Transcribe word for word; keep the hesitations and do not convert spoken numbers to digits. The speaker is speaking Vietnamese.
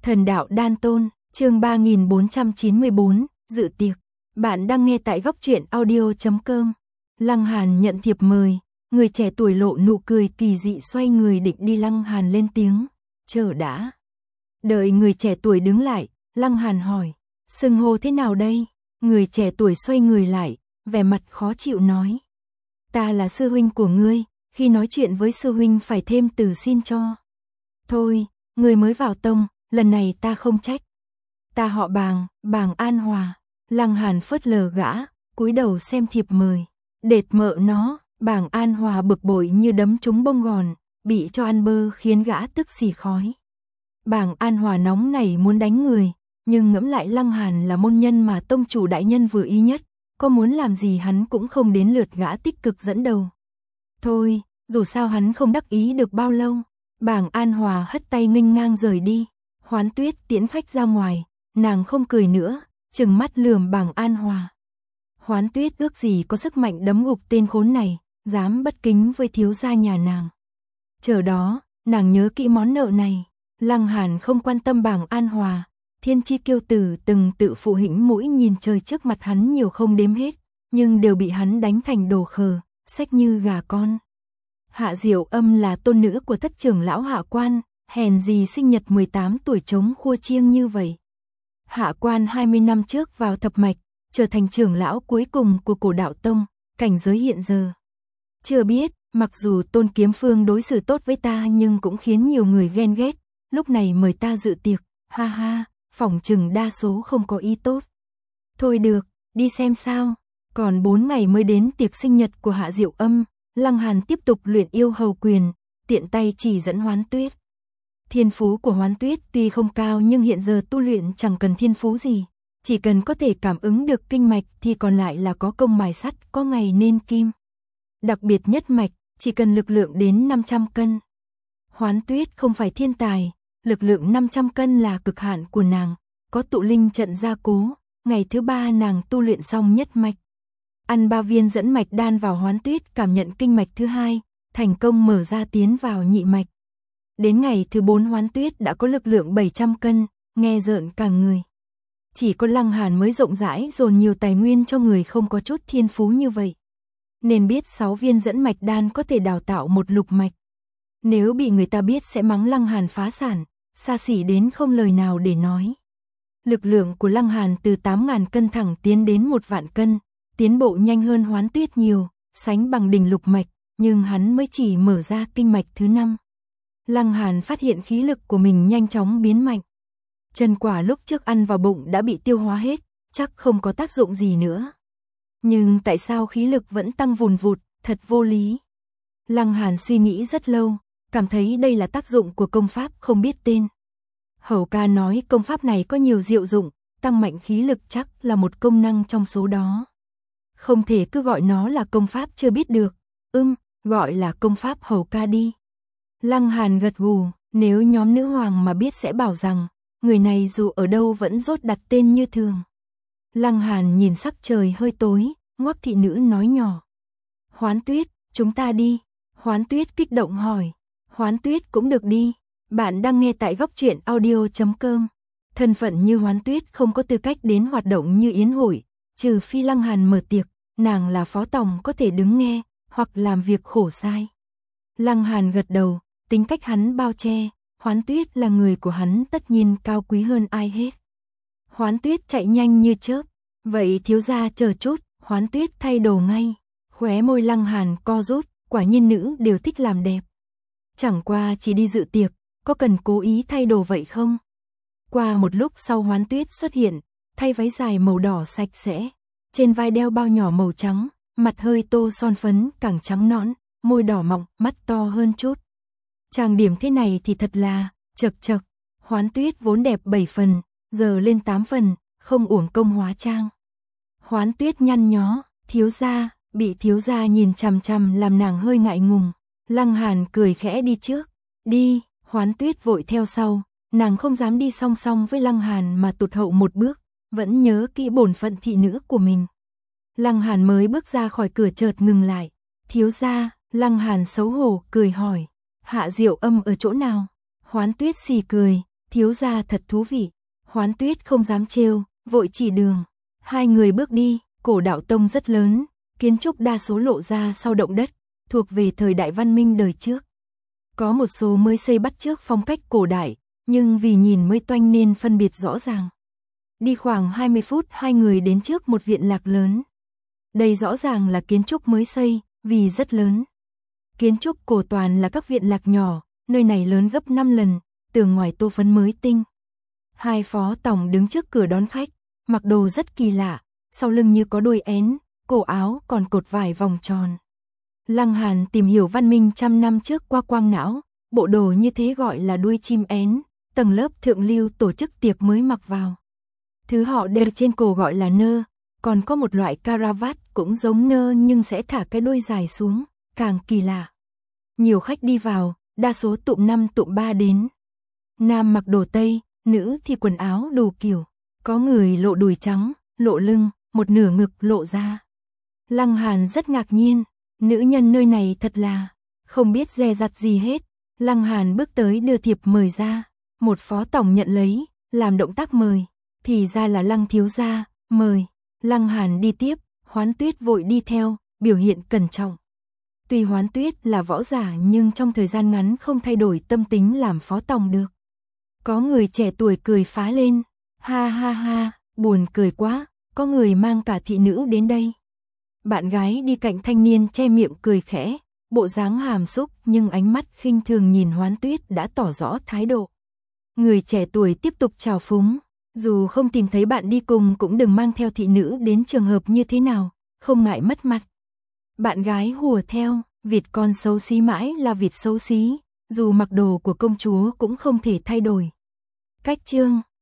Thần đạo đan tôn, chương ba nghìn bốn trăm chín mươi bốn, dự tiệc. Bạn đang nghe tại góc truyện audio chấm com. Lăng Hàn nhận thiệp mời, người trẻ tuổi lộ nụ cười kỳ dị xoay người định đi. Lăng Hàn lên tiếng, chờ đã. Đợi người trẻ tuổi đứng lại, Lăng Hàn hỏi, xưng hô thế nào đây? Người trẻ tuổi xoay người lại, vẻ mặt khó chịu nói, ta là sư huynh của ngươi, khi nói chuyện với sư huynh phải thêm từ xin cho. Thôi, người mới vào tông, lần này ta không trách. Ta họ Bàng, Bàng An Hòa. Lăng Hàn phớt lờ gã, cúi đầu xem thiệp mời. Đệt mợ nó, Bàng An Hòa bực bội như đấm trúng bông gòn, bị cho ăn bơ khiến gã tức xì khói. Bàng An Hòa nóng nảy muốn đánh người, nhưng ngẫm lại Lăng Hàn là môn nhân mà tông chủ đại nhân vừa ý nhất, có muốn làm gì hắn cũng không đến lượt gã tích cực dẫn đầu. Thôi, dù sao hắn không đắc ý được bao lâu. Bàng An Hòa hất tay nghênh ngang rời đi. Hoán Tuyết tiễn khách ra ngoài, nàng không cười nữa, trừng mắt lườm Bàng An Hòa. Hoán Tuyết ước gì có sức mạnh đấm gục tên khốn này, dám bất kính với thiếu gia nhà nàng. Chờ đó, nàng nhớ kỹ món nợ này. Lăng Hàn không quan tâm Bàng An Hòa, thiên chi kiêu tử từng tự phụ hĩnh mũi nhìn trời trước mặt hắn nhiều không đếm hết, nhưng đều bị hắn đánh thành đồ khờ, xách như gà con. Hạ Diệu Âm là tôn nữ của thất trưởng lão Hạ Quan, hèn gì sinh nhật mười tám tuổi trống khua chiêng như vậy. Hạ Quan hai mươi năm trước vào thập mạch, trở thành trưởng lão cuối cùng của cổ đạo tông, cảnh giới hiện giờ. Chưa biết, mặc dù Tôn Kiếm Phương đối xử tốt với ta nhưng cũng khiến nhiều người ghen ghét, lúc này mời ta dự tiệc, ha ha, phỏng chừng đa số không có ý tốt. Thôi được, đi xem sao, còn bốn ngày mới đến tiệc sinh nhật của Hạ Diệu Âm. Lăng Hàn tiếp tục luyện yêu hầu quyền, tiện tay chỉ dẫn Hoán Tuyết. Thiên phú của Hoán Tuyết tuy không cao nhưng hiện giờ tu luyện chẳng cần thiên phú gì, chỉ cần có thể cảm ứng được kinh mạch thì còn lại là có công mài sắt, có ngày nên kim. Đặc biệt nhất mạch, chỉ cần lực lượng đến năm trăm cân. Hoán Tuyết không phải thiên tài, lực lượng năm trăm cân là cực hạn của nàng, có tụ linh trận gia cố, ngày thứ ba nàng tu luyện xong nhất mạch. Ăn ba viên dẫn mạch đan vào Hoán Tuyết cảm nhận kinh mạch thứ hai, thành công mở ra tiến vào nhị mạch. Đến ngày thứ bốn Hoán Tuyết đã có lực lượng bảy trăm cân, nghe rợn cả người. Chỉ có Lăng Hàn mới rộng rãi dồn nhiều tài nguyên cho người không có chút thiên phú như vậy. Nên biết sáu viên dẫn mạch đan có thể đào tạo một lục mạch. Nếu bị người ta biết sẽ mắng Lăng Hàn phá sản, xa xỉ đến không lời nào để nói. Lực lượng của Lăng Hàn từ tám nghìn cân thẳng tiến đến một vạn cân. Tiến bộ nhanh hơn Hoán Tuyết nhiều, sánh bằng đỉnh lục mạch, nhưng hắn mới chỉ mở ra kinh mạch thứ năm. Lăng Hàn phát hiện khí lực của mình nhanh chóng biến mạnh. Chân quả lúc trước ăn vào bụng đã bị tiêu hóa hết, chắc không có tác dụng gì nữa. Nhưng tại sao khí lực vẫn tăng vùn vụt, thật vô lý. Lăng Hàn suy nghĩ rất lâu, cảm thấy đây là tác dụng của công pháp không biết tên. Hầu ca nói công pháp này có nhiều diệu dụng, tăng mạnh khí lực chắc là một công năng trong số đó. Không thể cứ gọi nó là công pháp chưa biết được, ưm, gọi là công pháp hầu ca đi. Lăng Hàn gật gù, nếu nhóm nữ hoàng mà biết sẽ bảo rằng, người này dù ở đâu vẫn rốt đặt tên như thường. Lăng Hàn nhìn sắc trời hơi tối, ngoắc thị nữ nói nhỏ. Hoán Tuyết, chúng ta đi. Hoán Tuyết kích động hỏi. Hoán Tuyết cũng được đi. Bạn đang nghe tại góc truyện audio chấm com. Thân phận như Hoán Tuyết không có tư cách đến hoạt động như yến hội, trừ phi Lăng Hàn mở tiệc, nàng là phó tổng có thể đứng nghe, hoặc làm việc khổ sai. Lăng Hàn gật đầu, tính cách hắn bao che, Hoán Tuyết là người của hắn tất nhiên cao quý hơn ai hết. Hoán Tuyết chạy nhanh như chớp, vậy thiếu gia chờ chút, Hoán Tuyết thay đồ ngay. Khóe môi Lăng Hàn co rút, quả nhiên nữ đều thích làm đẹp. Chẳng qua chỉ đi dự tiệc, có cần cố ý thay đồ vậy không? Qua một lúc sau Hoán Tuyết xuất hiện, thay váy dài màu đỏ sạch sẽ, trên vai đeo bao nhỏ màu trắng, mặt hơi tô son phấn càng trắng nõn, môi đỏ mọng, mắt to hơn chút. Trang điểm thế này thì thật là chật chật. Hoán Tuyết vốn đẹp bảy phần, giờ lên tám phần, không uổng công hóa trang. Hoán Tuyết nhăn nhó, thiếu gia, bị thiếu gia nhìn chằm chằm làm nàng hơi ngại ngùng. Lăng Hàn cười khẽ đi trước, đi. Hoán Tuyết vội theo sau, nàng không dám đi song song với Lăng Hàn mà tụt hậu một bước, vẫn nhớ kỹ bổn phận thị nữ của mình. Lăng Hàn mới bước ra khỏi cửa chợt ngừng lại. Thiếu gia, Lăng Hàn xấu hổ cười hỏi, Hạ Diệu Âm ở chỗ nào? Hoán Tuyết xì cười, thiếu gia thật thú vị. Hoán Tuyết không dám trêu, vội chỉ đường. Hai người bước đi, Cổ Đạo Tông rất lớn, kiến trúc đa số lộ ra sau động đất, thuộc về thời đại văn minh đời trước. Có một số mới xây bắt chước phong cách cổ đại, nhưng vì nhìn mới toanh nên phân biệt rõ ràng. Đi khoảng hai mươi phút hai người đến trước một viện lạc lớn. Đây rõ ràng là kiến trúc mới xây, vì rất lớn. Kiến trúc cổ toàn là các viện lạc nhỏ, nơi này lớn gấp năm lần, tường ngoài tô phấn mới tinh. Hai phó tổng đứng trước cửa đón khách, mặc đồ rất kỳ lạ, sau lưng như có đuôi én, cổ áo còn cột vải vòng tròn. Lăng Hàn tìm hiểu văn minh trăm năm trước qua quang não, bộ đồ như thế gọi là đuôi chim én, tầng lớp thượng lưu tổ chức tiệc mới mặc vào. Thứ họ đeo trên cổ gọi là nơ, còn có một loại caravat cũng giống nơ nhưng sẽ thả cái đuôi dài xuống, càng kỳ lạ. Nhiều khách đi vào, đa số tụm năm tụm ba đến. Nam mặc đồ Tây, nữ thì quần áo đủ kiểu, có người lộ đùi trắng, lộ lưng, một nửa ngực lộ ra. Lăng Hàn rất ngạc nhiên, nữ nhân nơi này thật là không biết dè dặt gì hết. Lăng Hàn bước tới đưa thiệp mời ra, một phó tổng nhận lấy, làm động tác mời, thì ra là Lăng thiếu gia, mời. Lăng Hàn đi tiếp, Hoán Tuyết vội đi theo, biểu hiện cẩn trọng. Tuy Hoán Tuyết là võ giả nhưng trong thời gian ngắn không thay đổi tâm tính làm phó tổng được. Có người trẻ tuổi cười phá lên, ha ha ha, buồn cười quá, có người mang cả thị nữ đến đây. Bạn gái đi cạnh thanh niên che miệng cười khẽ, bộ dáng hàm xúc nhưng ánh mắt khinh thường nhìn Hoán Tuyết đã tỏ rõ thái độ. Người trẻ tuổi tiếp tục chào phúng, dù không tìm thấy bạn đi cùng cũng đừng mang theo thị nữ đến trường hợp như thế nào, không ngại mất mặt. Bạn gái hùa theo, vịt con xấu xí mãi là vịt xấu xí, dù mặc đồ của công chúa cũng không thể thay đổi. Cách chương